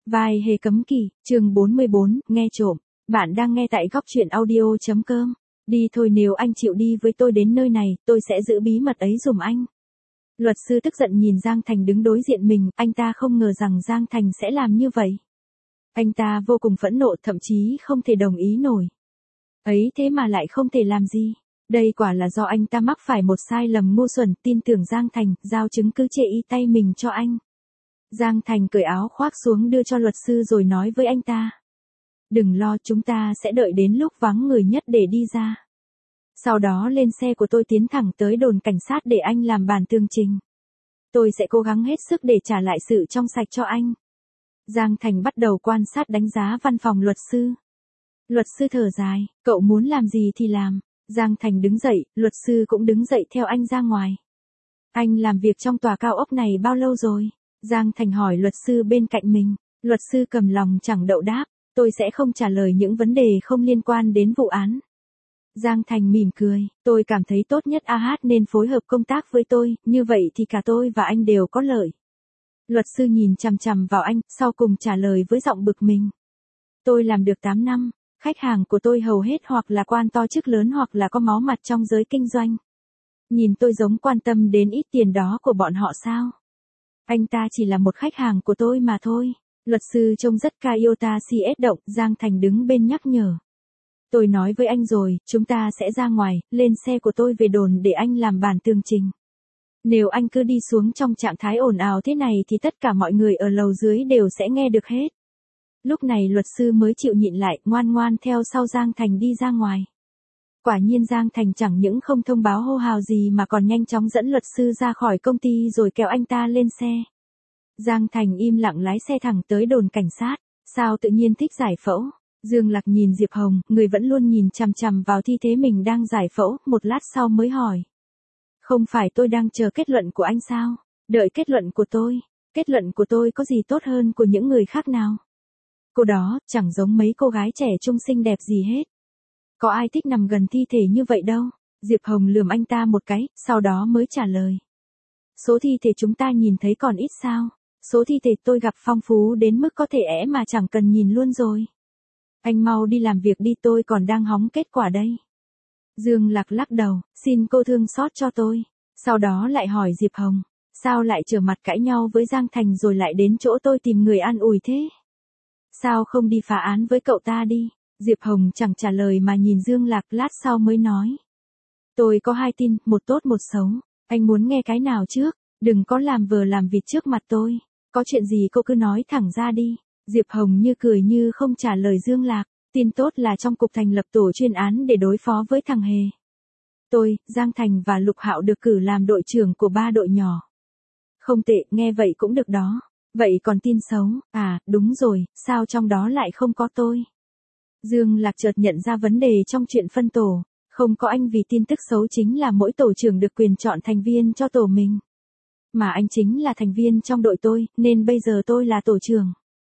Vai hề cấm kỵ, chương 44, nghe trộm. Bạn đang nghe tại góc truyện audio.com. Đi thôi, nếu anh chịu đi với tôi đến nơi này, tôi sẽ giữ bí mật ấy giùm anh. Luật sư tức giận nhìn Giang Thành đứng đối diện mình, anh ta không ngờ rằng Giang Thành sẽ làm như vậy. Anh ta vô cùng phẫn nộ, thậm chí không thể đồng ý nổi. Ấy thế mà lại không thể làm gì. Đây quả là do anh ta mắc phải một sai lầm ngu xuẩn, tin tưởng Giang Thành, giao chứng cứ chê y tay mình cho anh. Giang Thành cởi áo khoác xuống đưa cho luật sư rồi nói với anh ta. Đừng lo, chúng ta sẽ đợi đến lúc vắng người nhất để đi ra. Sau đó lên xe của tôi tiến thẳng tới đồn cảnh sát để anh làm bản tường trình. Tôi sẽ cố gắng hết sức để trả lại sự trong sạch cho anh. Giang Thành bắt đầu quan sát đánh giá văn phòng luật sư. Luật sư thở dài, cậu muốn làm gì thì làm. Giang Thành đứng dậy, luật sư cũng đứng dậy theo anh ra ngoài. Anh làm việc trong tòa cao ốc này bao lâu rồi? Giang Thành hỏi luật sư bên cạnh mình. Luật sư cầm lòng chẳng đậu đáp, tôi sẽ không trả lời những vấn đề không liên quan đến vụ án. Giang Thành mỉm cười, tôi cảm thấy tốt nhất AH nên phối hợp công tác với tôi, như vậy thì cả tôi và anh đều có lợi. Luật sư nhìn chằm chằm vào anh, sau cùng trả lời với giọng bực mình. Tôi làm được 8 năm, khách hàng của tôi hầu hết hoặc là quan to chức lớn hoặc là có máu mặt trong giới kinh doanh. Nhìn tôi giống quan tâm đến ít tiền đó của bọn họ sao? Anh ta chỉ là một khách hàng của tôi mà thôi. Luật sư trông rất Toyota CS động, Giang Thành đứng bên nhắc nhở. Tôi nói với anh rồi, chúng ta sẽ ra ngoài, lên xe của tôi về đồn để anh làm bản tường trình. Nếu anh cứ đi xuống trong trạng thái ồn ào thế này thì tất cả mọi người ở lầu dưới đều sẽ nghe được hết. Lúc này luật sư mới chịu nhịn lại, ngoan ngoan theo sau Giang Thành đi ra ngoài. Quả nhiên Giang Thành chẳng những không thông báo hô hào gì mà còn nhanh chóng dẫn luật sư ra khỏi công ty rồi kéo anh ta lên xe. Giang Thành im lặng lái xe thẳng tới đồn cảnh sát. Sao tự nhiên thích giải phẫu? Dương Lạc nhìn Diệp Hồng, người vẫn luôn nhìn chằm chằm vào thi thể mình đang giải phẫu, một lát sau mới hỏi. Không phải tôi đang chờ kết luận của anh sao? Đợi kết luận của tôi. Kết luận của tôi có gì tốt hơn của những người khác nào? Cô đó, chẳng giống mấy cô gái trẻ trung xinh đẹp gì hết. Có ai thích nằm gần thi thể như vậy đâu. Diệp Hồng lườm anh ta một cái, sau đó mới trả lời. Số thi thể chúng ta nhìn thấy còn ít sao? Số thi thể tôi gặp phong phú đến mức có thể mà chẳng cần nhìn luôn rồi. Anh mau đi làm việc đi, tôi còn đang hóng kết quả đây. Dương Lạc lắc đầu, xin cô thương xót cho tôi. Sau đó lại hỏi Diệp Hồng, sao lại trở mặt cãi nhau với Giang Thành rồi lại đến chỗ tôi tìm người an ủi thế? Sao không đi phá án với cậu ta đi? Diệp Hồng chẳng trả lời mà nhìn Dương Lạc, lát sau mới nói. Tôi có 2 tin, một tốt một xấu. Anh muốn nghe cái nào trước? Đừng có làm vờ làm vịt trước mặt tôi. Có chuyện gì cô cứ nói thẳng ra đi. Diệp Hồng như cười như không trả lời Dương Lạc. Tin tốt là trong cục thành lập tổ chuyên án để đối phó với thằng Hề. Tôi, Giang Thành và Lục Hạo được cử làm đội trưởng của 3 đội nhỏ. Không tệ, nghe vậy cũng được đó. Vậy còn tin xấu? À, đúng rồi, sao trong đó lại không có tôi? Dương Lạc chợt nhận ra vấn đề trong chuyện phân tổ. Không có anh vì tin tức xấu chính là mỗi tổ trưởng được quyền chọn thành viên cho tổ mình. Mà anh chính là thành viên trong đội tôi, nên bây giờ tôi là tổ trưởng.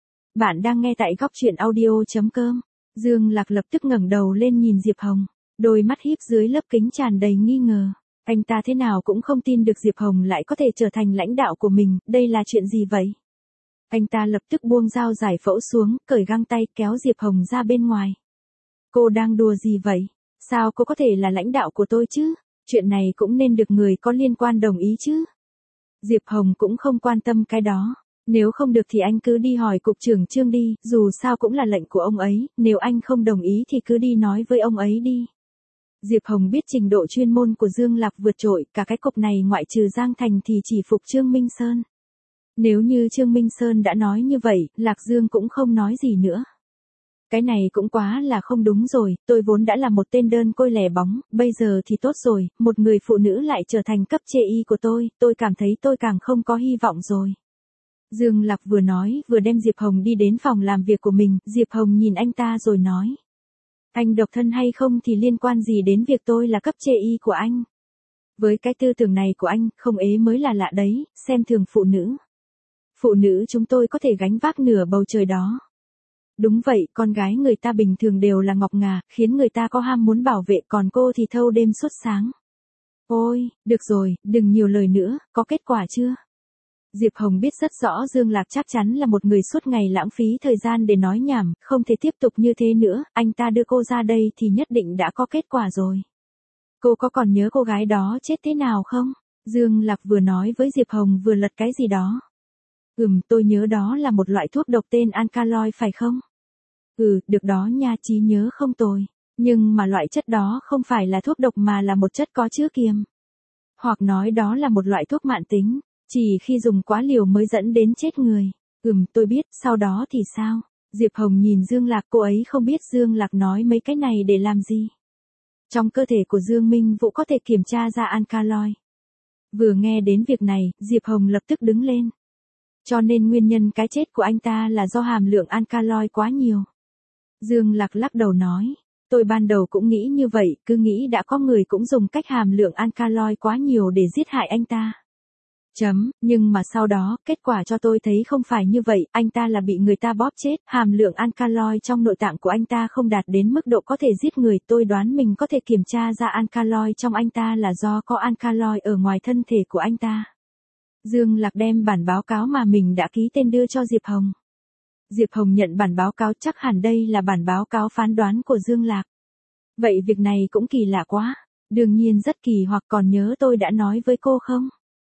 Bạn đang nghe tại góc truyện audio.com. Dương Lạc lập tức ngẩng đầu lên nhìn Diệp Hồng. Đôi mắt híp dưới lớp kính tràn đầy nghi ngờ. Anh ta thế nào cũng không tin được Diệp Hồng lại có thể trở thành lãnh đạo của mình, đây là chuyện gì vậy? Anh ta lập tức buông dao giải phẫu xuống, cởi găng tay kéo Diệp Hồng ra bên ngoài. Cô đang đùa gì vậy? Sao cô có thể là lãnh đạo của tôi chứ? Chuyện này cũng nên được người có liên quan đồng ý chứ? Diệp Hồng cũng không quan tâm cái đó. Nếu không được thì anh cứ đi hỏi cục trưởng Trương đi, dù sao cũng là lệnh của ông ấy, nếu anh không đồng ý thì cứ đi nói với ông ấy đi. Diệp Hồng biết trình độ chuyên môn của Dương Lạc vượt trội, cả cái cục này ngoại trừ Giang Thành thì chỉ phục Trương Minh Sơn. Nếu như Trương Minh Sơn đã nói như vậy, Lạc Dương cũng không nói gì nữa. Cái này cũng quá là không đúng rồi, tôi vốn đã là một tên đơn côi lẻ bóng, bây giờ thì tốt rồi, một người phụ nữ lại trở thành cấp chê y của tôi cảm thấy tôi càng không có hy vọng rồi. Dương Lạc vừa nói vừa đem Diệp Hồng đi đến phòng làm việc của mình, Diệp Hồng nhìn anh ta rồi nói. Anh độc thân hay không thì liên quan gì đến việc tôi là cấp chê y của anh. Với cái tư tưởng này của anh, không ế mới là lạ đấy, xem thường phụ nữ. Phụ nữ chúng tôi có thể gánh vác nửa bầu trời đó. Đúng vậy, con gái người ta bình thường đều là ngọc ngà, khiến người ta có ham muốn bảo vệ, còn cô thì thâu đêm suốt sáng. Ôi, được rồi, đừng nhiều lời nữa, có kết quả chưa? Diệp Hồng biết rất rõ Dương Lạc chắc chắn là một người suốt ngày lãng phí thời gian để nói nhảm, không thể tiếp tục như thế nữa, anh ta đưa cô ra đây thì nhất định đã có kết quả rồi. Cô có còn nhớ cô gái đó chết thế nào không? Dương Lạc vừa nói với Diệp Hồng vừa lật cái gì đó. Tôi nhớ đó là một loại thuốc độc tên Alkaloid phải không? Được đó nha, trí nhớ không tồi. Nhưng mà loại chất đó không phải là thuốc độc mà là một chất có chứa kiềm. Hoặc nói đó là một loại thuốc mãn tính, chỉ khi dùng quá liều mới dẫn đến chết người. Tôi biết, sau đó thì sao? Diệp Hồng nhìn Dương Lạc, cô ấy không biết Dương Lạc nói mấy cái này để làm gì. Trong cơ thể của Dương Minh Vũ có thể kiểm tra ra Alkaloid. Vừa nghe đến việc này, Diệp Hồng lập tức đứng lên. Cho nên nguyên nhân cái chết của anh ta là do hàm lượng Alkaloid quá nhiều. Dương Lạc lắc đầu nói, tôi ban đầu cũng nghĩ như vậy, cứ nghĩ đã có người cũng dùng cách hàm lượng Alkaloid quá nhiều để giết hại anh ta. Nhưng mà sau đó, kết quả cho tôi thấy không phải như vậy, anh ta là bị người ta bóp chết, hàm lượng Alkaloid trong nội tạng của anh ta không đạt đến mức độ có thể giết người, tôi đoán mình có thể kiểm tra ra Alkaloid trong anh ta là do có Alkaloid ở ngoài thân thể của anh ta. Dương Lạc đem bản báo cáo mà mình đã ký tên đưa cho Diệp Hồng. Diệp Hồng nhận bản báo cáo, chắc hẳn đây là bản báo cáo phán đoán của Dương Lạc. Vậy việc này cũng kỳ lạ quá, đương nhiên rất kỳ, hoặc còn nhớ tôi đã nói với cô không?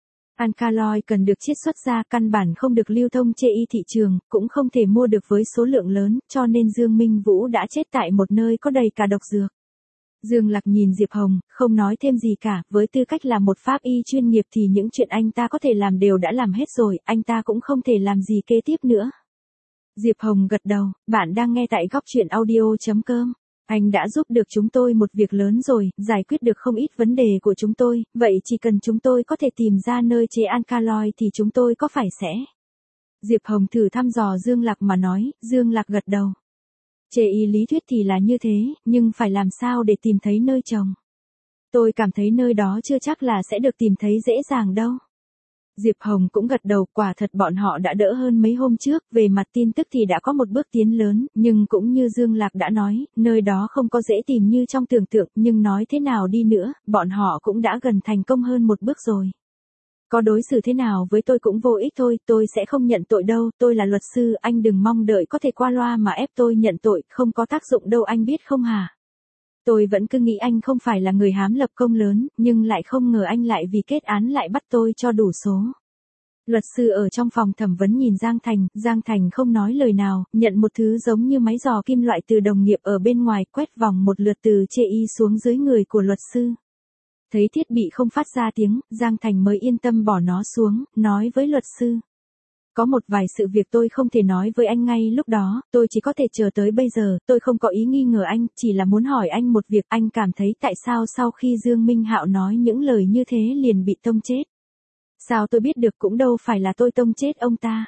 Alkaloid cần được chiết xuất ra, căn bản không được lưu thông trên thị trường, cũng không thể mua được với số lượng lớn, cho nên Dương Minh Vũ đã chết tại một nơi có đầy cả độc dược. Dương Lạc nhìn Diệp Hồng, không nói thêm gì cả, với tư cách là một pháp y chuyên nghiệp thì những chuyện anh ta có thể làm đều đã làm hết rồi, anh ta cũng không thể làm gì kế tiếp nữa. Diệp Hồng gật đầu, bạn đang nghe tại góc truyện audio.com. Anh đã giúp được chúng tôi một việc lớn rồi, giải quyết được không ít vấn đề của chúng tôi, vậy chỉ cần chúng tôi có thể tìm ra nơi chế Alkaloid thì chúng tôi có phải sẽ. Diệp Hồng thử thăm dò Dương Lạc mà nói, Dương Lạc gật đầu. Chế y lý thuyết thì là như thế, nhưng phải làm sao để tìm thấy nơi trồng? Tôi cảm thấy nơi đó chưa chắc là sẽ được tìm thấy dễ dàng đâu. Diệp Hồng cũng gật đầu, quả thật bọn họ đã đỡ hơn mấy hôm trước, về mặt tin tức thì đã có một bước tiến lớn, nhưng cũng như Dương Lạc đã nói, nơi đó không có dễ tìm như trong tưởng tượng, nhưng nói thế nào đi nữa, bọn họ cũng đã gần thành công hơn một bước rồi. Có đối xử thế nào với tôi cũng vô ích thôi, tôi sẽ không nhận tội đâu, tôi là luật sư, anh đừng mong đợi có thể qua loa mà ép tôi nhận tội, không có tác dụng đâu, anh biết không hả? Tôi vẫn cứ nghĩ anh không phải là người hám lập công lớn, nhưng lại không ngờ anh lại vì kết án lại bắt tôi cho đủ số. Luật sư ở trong phòng thẩm vấn nhìn Giang Thành không nói lời nào, nhận một thứ giống như máy dò kim loại từ đồng nghiệp ở bên ngoài, quét vòng một lượt từ chê y xuống dưới người của luật sư. Thấy thiết bị không phát ra tiếng, Giang Thành mới yên tâm bỏ nó xuống, nói với luật sư. Có một vài sự việc tôi không thể nói với anh ngay lúc đó, tôi chỉ có thể chờ tới bây giờ, tôi không có ý nghi ngờ anh, chỉ là muốn hỏi anh một việc, anh cảm thấy tại sao sau khi Dương Minh Hạo nói những lời như thế liền bị tông chết? Sao tôi biết được, cũng đâu phải là tôi tông chết ông ta.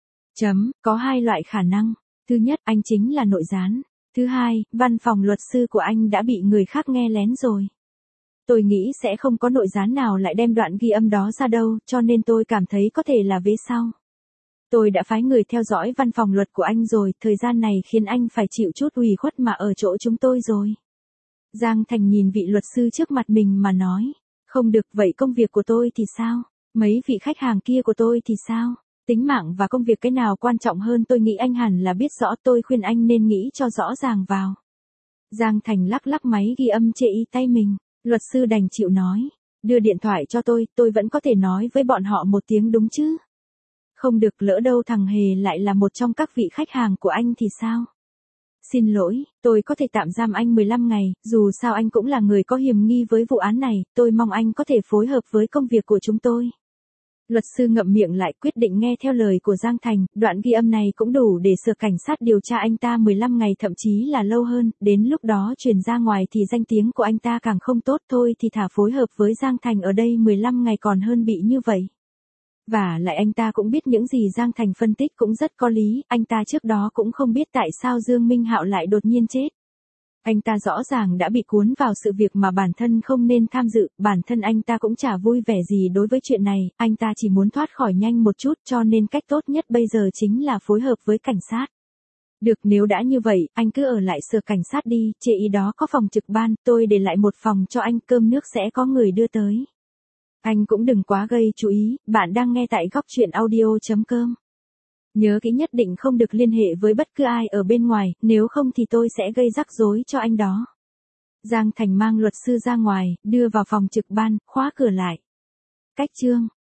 Có hai loại khả năng. Thứ nhất, anh chính là nội gián. Thứ hai, văn phòng luật sư của anh đã bị người khác nghe lén rồi. Tôi nghĩ sẽ không có nội gián nào lại đem đoạn ghi âm đó ra đâu, cho nên tôi cảm thấy có thể là vế sau. Tôi đã phái người theo dõi văn phòng luật của anh rồi, thời gian này khiến anh phải chịu chút ủy khuất mà ở chỗ chúng tôi rồi. Giang Thành nhìn vị luật sư trước mặt mình mà nói. Không được, vậy công việc của tôi thì sao? Mấy vị khách hàng kia của tôi thì sao? Tính mạng và công việc cái nào quan trọng hơn? Tôi nghĩ anh hẳn là biết rõ, tôi khuyên anh nên nghĩ cho rõ ràng vào. Giang Thành lắc lắc máy ghi âm chê y tay mình. Luật sư đành chịu nói. Đưa điện thoại cho tôi vẫn có thể nói với bọn họ một tiếng đúng chứ? Không được, lỡ đâu thằng Hề lại là một trong các vị khách hàng của anh thì sao? Xin lỗi, tôi có thể tạm giam anh 15 ngày, dù sao anh cũng là người có hiểm nghi với vụ án này, tôi mong anh có thể phối hợp với công việc của chúng tôi. Luật sư ngậm miệng lại, quyết định nghe theo lời của Giang Thành, đoạn ghi âm này cũng đủ để sở cảnh sát điều tra anh ta 15 ngày thậm chí là lâu hơn, đến lúc đó truyền ra ngoài thì danh tiếng của anh ta càng không tốt, thôi thì thả phối hợp với Giang Thành ở đây 15 ngày còn hơn bị như vậy. Và lại anh ta cũng biết những gì Giang Thành phân tích cũng rất có lý, anh ta trước đó cũng không biết tại sao Dương Minh Hạo lại đột nhiên chết. Anh ta rõ ràng đã bị cuốn vào sự việc mà bản thân không nên tham dự, bản thân anh ta cũng chả vui vẻ gì đối với chuyện này, anh ta chỉ muốn thoát khỏi nhanh một chút, cho nên cách tốt nhất bây giờ chính là phối hợp với cảnh sát. Được, nếu đã như vậy, anh cứ ở lại sở cảnh sát đi, chê ý đó có phòng trực ban, tôi để lại một phòng cho anh, cơm nước sẽ có người đưa tới. Anh cũng đừng quá gây chú ý, bạn đang nghe tại góc chuyện audio.com. Nhớ kỹ nhất định không được liên hệ với bất cứ ai ở bên ngoài, nếu không thì tôi sẽ gây rắc rối cho anh đó. Giang Thành mang luật sư ra ngoài, đưa vào phòng trực ban, khóa cửa lại. Cách chương